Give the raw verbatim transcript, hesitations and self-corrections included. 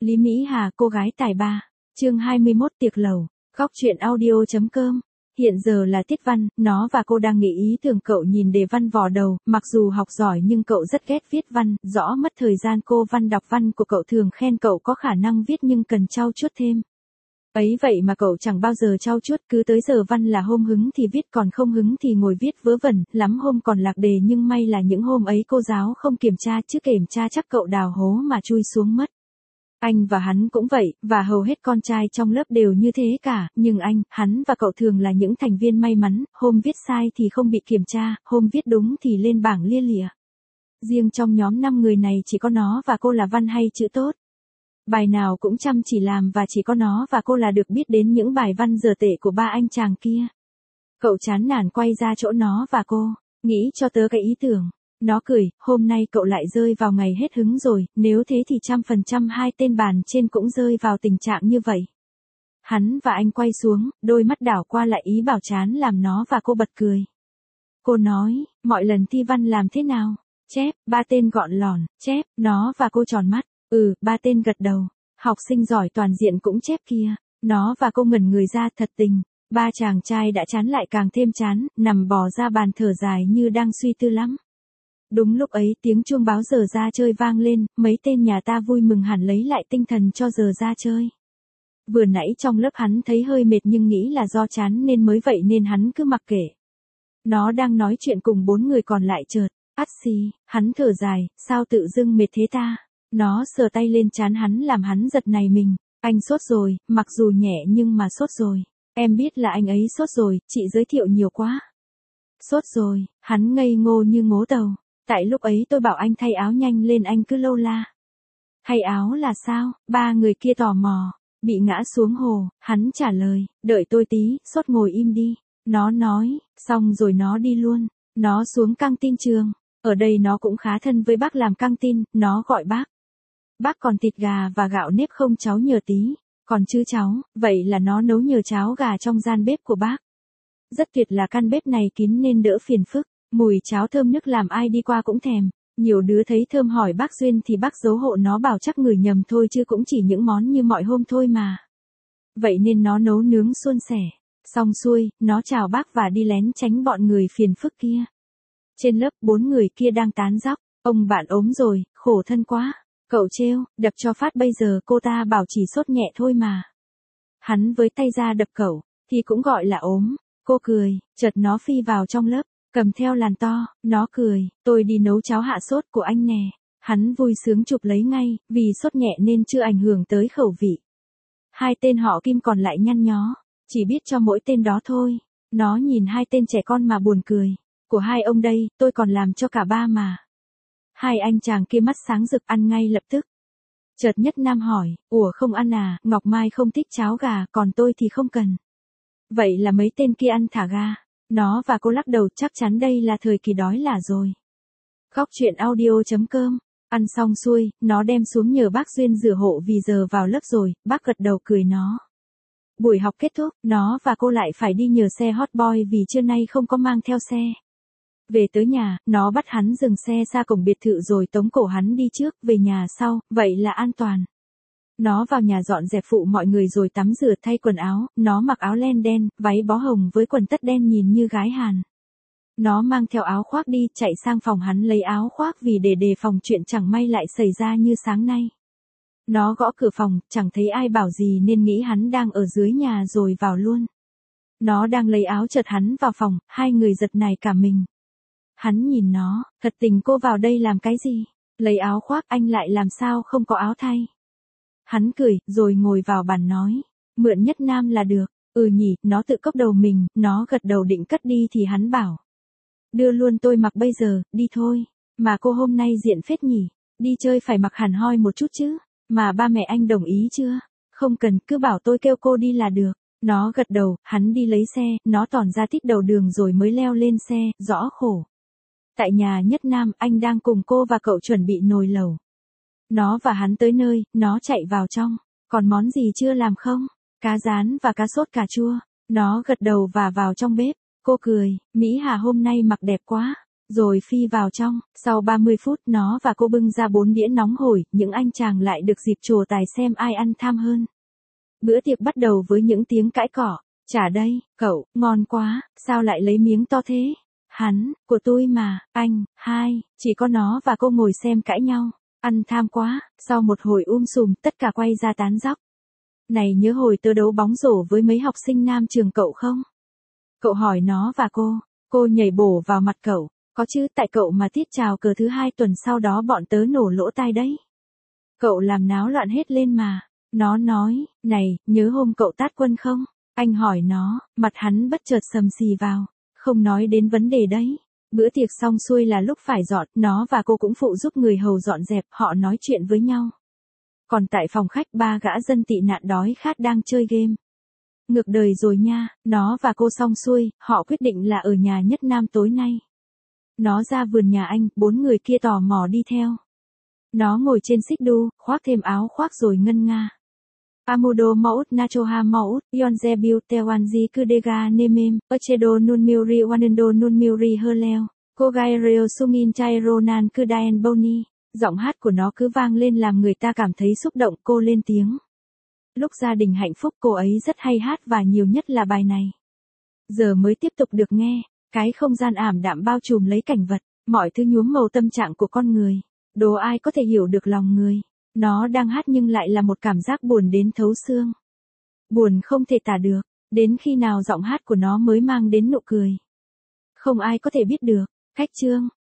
Lý Mỹ Hà, cô gái tài ba. Chương hai mươi mốt tiệc lầu. Góc truyện audio.com. Hiện giờ là tiết văn, nó và cô đang nghĩ ý tưởng cậu nhìn đề văn vò đầu, mặc dù học giỏi nhưng cậu rất ghét viết văn, rõ mất thời gian cô văn đọc văn của cậu thường khen cậu có khả năng viết nhưng cần trau chuốt thêm. Ấy vậy mà cậu chẳng bao giờ trau chuốt, cứ tới giờ văn là hôm hứng thì viết, còn không hứng thì ngồi viết vớ vẩn, lắm hôm còn lạc đề, nhưng may là những hôm ấy cô giáo không kiểm tra, chứ kiểm tra chắc cậu đào hố mà chui xuống mất. Anh và hắn cũng vậy, và hầu hết con trai trong lớp đều như thế cả, nhưng anh, hắn và cậu thường là những thành viên may mắn, hôm viết sai thì không bị kiểm tra, hôm viết đúng thì lên bảng lia lịa. Riêng trong nhóm năm người này chỉ có nó và cô là văn hay chữ tốt. Bài nào cũng chăm chỉ làm và chỉ có nó và cô là được biết đến những bài văn dở tệ của ba anh chàng kia. Cậu chán nản quay ra chỗ nó và cô, nghĩ cho tớ cái ý tưởng. Nó cười, hôm nay cậu lại rơi vào ngày hết hứng rồi, nếu thế thì trăm phần trăm hai tên bàn trên cũng rơi vào tình trạng như vậy. Hắn và anh quay xuống, đôi mắt đảo qua lại ý bảo chán làm nó và cô bật cười. Cô nói, mọi lần thi văn làm thế nào? Chép, ba tên gọn lỏn, chép, nó và cô tròn mắt, ừ, ba tên gật đầu. Học sinh giỏi toàn diện cũng chép kia, nó và cô ngẩn người ra thật tình. Ba chàng trai đã chán lại càng thêm chán, nằm bò ra bàn thở dài như đang suy tư lắm. Đúng lúc ấy tiếng chuông báo giờ ra chơi vang lên, mấy tên nhà ta vui mừng hẳn lấy lại tinh thần cho giờ ra chơi. Vừa nãy trong lớp hắn thấy hơi mệt nhưng nghĩ là do chán nên mới vậy nên hắn cứ mặc kệ. Nó đang nói chuyện cùng bốn người còn lại chợt, ắt xì, hắn thở dài, sao tự dưng mệt thế ta? Nó sờ tay lên trán hắn làm hắn giật nảy mình, anh sốt rồi, mặc dù nhẹ nhưng mà sốt rồi. Em biết là anh ấy sốt rồi, chị giới thiệu nhiều quá. Sốt rồi, hắn ngây ngô như ngố tàu. Tại lúc ấy tôi bảo anh thay áo nhanh lên anh cứ lâu la. Thay áo là sao? Ba người kia tò mò. Bị ngã xuống hồ, hắn trả lời, đợi tôi tí, sốt ngồi im đi. Nó nói, xong rồi nó đi luôn. Nó xuống căng tin trường. Ở đây nó cũng khá thân với bác làm căng tin, nó gọi bác. Bác còn thịt gà và gạo nếp không cháu nhờ tí. Còn chứ cháu, vậy là nó nấu nhờ cháo gà trong gian bếp của bác. Rất tuyệt là căn bếp này kín nên đỡ phiền phức. Mùi cháo thơm nức làm ai đi qua cũng thèm. Nhiều đứa thấy thơm hỏi bác Duyên thì bác giấu hộ nó bảo chắc ngửi nhầm thôi chứ cũng chỉ những món như mọi hôm thôi mà. Vậy nên nó nấu nướng suôn sẻ. Xong xuôi, nó chào bác và đi lén tránh bọn người phiền phức kia. Trên lớp bốn người kia đang tán dóc. Ông bạn ốm rồi, khổ thân quá. Cậu trêu, đập cho phát bây giờ cô ta bảo chỉ sốt nhẹ thôi mà. Hắn với tay ra đập cậu, thì cũng gọi là ốm. Cô cười, chợt nó phi vào trong lớp. Cầm theo làn to, nó cười, tôi đi nấu cháo hạ sốt của anh nè. Hắn vui sướng chụp lấy ngay, vì sốt nhẹ nên chưa ảnh hưởng tới khẩu vị. Hai tên họ Kim còn lại nhăn nhó, chỉ biết cho mỗi tên đó thôi. Nó nhìn hai tên trẻ con mà buồn cười. Của hai ông đây, tôi còn làm cho cả ba mà. Hai anh chàng kia mắt sáng rực ăn ngay lập tức. Chợt Nhất Nam hỏi, ủa không ăn à, Ngọc Mai không thích cháo gà, còn tôi thì không cần. Vậy là mấy tên kia ăn thả ga. Nó và cô lắc đầu chắc chắn đây là thời kỳ đói là rồi. Góc truyện audio.com. Ăn xong xuôi, nó đem xuống nhờ bác Duyên rửa hộ vì giờ vào lớp rồi, bác gật đầu cười nó. Buổi học kết thúc, nó và cô lại phải đi nhờ xe hot boy vì trưa nay không có mang theo xe. Về tới nhà, nó bắt hắn dừng xe xa cổng biệt thự rồi tống cổ hắn đi trước, về nhà sau, vậy là an toàn. Nó vào nhà dọn dẹp phụ mọi người rồi tắm rửa thay quần áo, nó mặc áo len đen, váy bó hồng với quần tất đen nhìn như gái Hàn. Nó mang theo áo khoác đi, chạy sang phòng hắn lấy áo khoác vì để đề phòng chuyện chẳng may lại xảy ra như sáng nay. Nó gõ cửa phòng, chẳng thấy ai bảo gì nên nghĩ hắn đang ở dưới nhà rồi vào luôn. Nó đang lấy áo chợt hắn vào phòng, hai người giật nảy cả mình. Hắn nhìn nó, thật tình cô vào đây làm cái gì? Lấy áo khoác anh lại làm sao không có áo thay? Hắn cười, rồi ngồi vào bàn nói, mượn Nhất Nam là được, ừ nhỉ, nó tự cốc đầu mình, nó gật đầu định cất đi thì hắn bảo. Đưa luôn tôi mặc bây giờ, đi thôi, mà cô hôm nay diện phết nhỉ, đi chơi phải mặc hẳn hoi một chút chứ, mà ba mẹ anh đồng ý chưa? Không cần, cứ bảo tôi kêu cô đi là được. Nó gật đầu, hắn đi lấy xe, nó tòn ra tít đầu đường rồi mới leo lên xe, rõ khổ. Tại nhà Nhất Nam, anh đang cùng cô và cậu chuẩn bị nồi lẩu. Nó và hắn tới nơi, nó chạy vào trong. Còn món gì chưa làm không? Cá rán và cá sốt cà chua. Nó gật đầu và vào trong bếp. Cô cười, Mỹ Hà hôm nay mặc đẹp quá. rồi phi vào trong, sau ba mươi phút nó và cô bưng ra bốn đĩa nóng hổi, những anh chàng lại được dịp trổ tài xem ai ăn tham hơn. Bữa tiệc bắt đầu với những tiếng cãi cọ, trả đây, cậu, ngon quá, sao lại lấy miếng to thế? Hắn, của tôi mà, anh, hai, chỉ có nó và cô ngồi xem cãi nhau, ăn tham quá, sau một hồi um sùm tất cả quay ra tán dóc. Này nhớ hồi tớ đấu bóng rổ với mấy học sinh nam trường cậu không? Cậu hỏi nó và cô, cô nhảy bổ vào mặt cậu, có chứ tại cậu mà tiết chào cờ thứ hai tuần sau đó bọn tớ nổ lỗ tai đấy. Cậu làm náo loạn hết lên mà, nó nói, này, nhớ hôm cậu tát Quân không? Anh hỏi nó, mặt hắn bất chợt sầm xì vào, không nói đến vấn đề đấy. Bữa tiệc xong xuôi là lúc phải dọn, nó và cô cũng phụ giúp người hầu dọn dẹp, họ nói chuyện với nhau. Còn tại phòng khách ba gã dân tị nạn đói khát đang chơi game. Ngược đời rồi nha, nó và cô xong xuôi, họ quyết định là ở nhà Nhất Nam tối nay. Nó ra vườn nhà anh, bốn người kia tò mò đi theo. Nó ngồi trên xích đu, khoác thêm áo khoác rồi ngân nga. Amudo Maut Nachoha Maut, Yonze Biu Tewanji Kudega Nemem, Ochedo Nunmuri Wanendo Nunmuri Herleo, Kogaireo Sungin Chai Ronan Kudaen Boni. Giọng hát của nó cứ vang lên làm người ta cảm thấy xúc động, cô lên tiếng. Lúc gia đình hạnh phúc cô ấy rất hay hát và nhiều nhất là bài này. Giờ mới tiếp tục được nghe, cái không gian ảm đạm bao trùm lấy cảnh vật, mọi thứ nhuốm màu tâm trạng của con người. Đố ai có thể hiểu được lòng người. Nó đang hát nhưng lại là một cảm giác buồn đến thấu xương. Buồn không thể tả được, đến khi nào giọng hát của nó mới mang đến nụ cười. Không ai có thể biết được. Cách chương